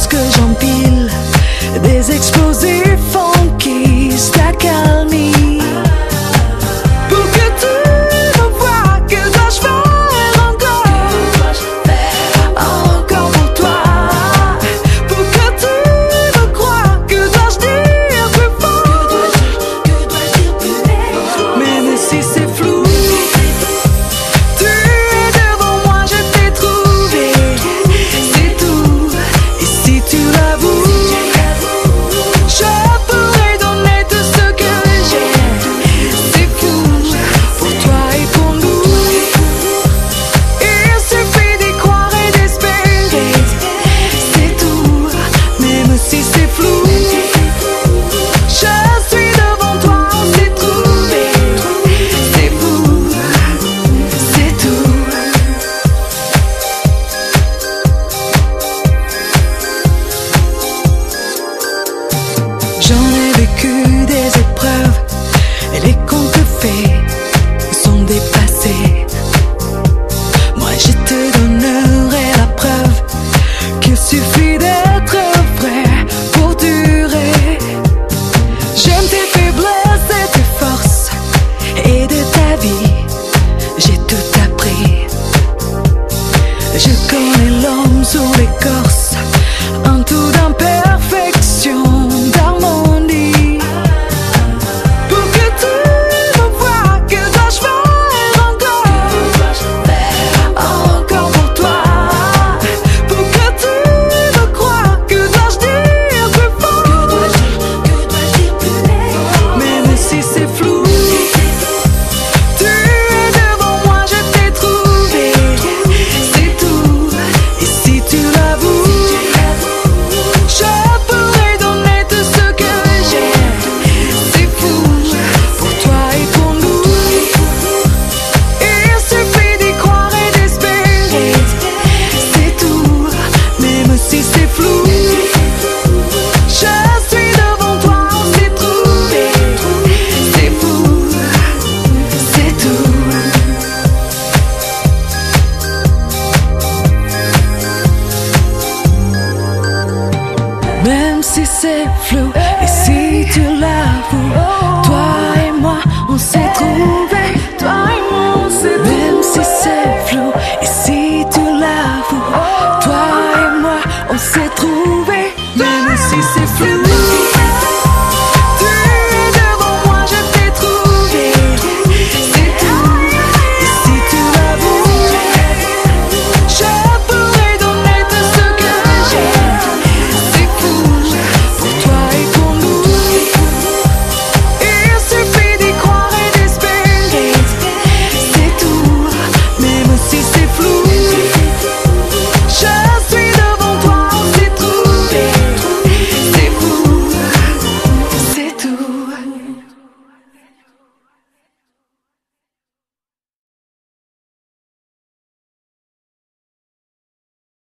que j'empile des explosifs funky, d'accalmie. Pour que tu me vois, que dois-je faire encore pour toi? Pour que tu me crois, que dois-je dire plus fort? Même si c'est flou, tu es devant moi, je t'ai trouvé, c'est tout. Et si tu l'avoues, je pourrais donner tout ce que j'ai. C'est fou, pour toi et pour nous. Il suffit d'y croire et d'espérer, c'est tout. Même si c'est flou, je suis devant toi, on s'est trouvé. C'est fou, c'est tout. J'en ai vécu des épreuves, et les contes faits sont dépassés. Moi je te donnerai la preuve qu'il suffit d'être vrai pour durer. J'aime tes faiblesses et tes forces, et de ta vie j'ai tout appris. Je connais l'homme sous l'écorce, un tout d'imperfection, d'harmonie. Pour que tu me vois, que dois-je faire encore pour toi? Pour que tu me crois, que dois-je dire plus fort? Même si c'est flou, tu es devant moi, je t'ai trouvé, c'est tout. Et si tu l'avoues, je pourrais donner tout ce que j'ai. C'est fou, pour toi et pour nous. Il suffit d'y croire et d'espérer, c'est tout. Même si c'est flou, je suis devant toi, on s'est trouvé. C'est fou, c'est tout. Même si c'est flou, et si tu l'avoues,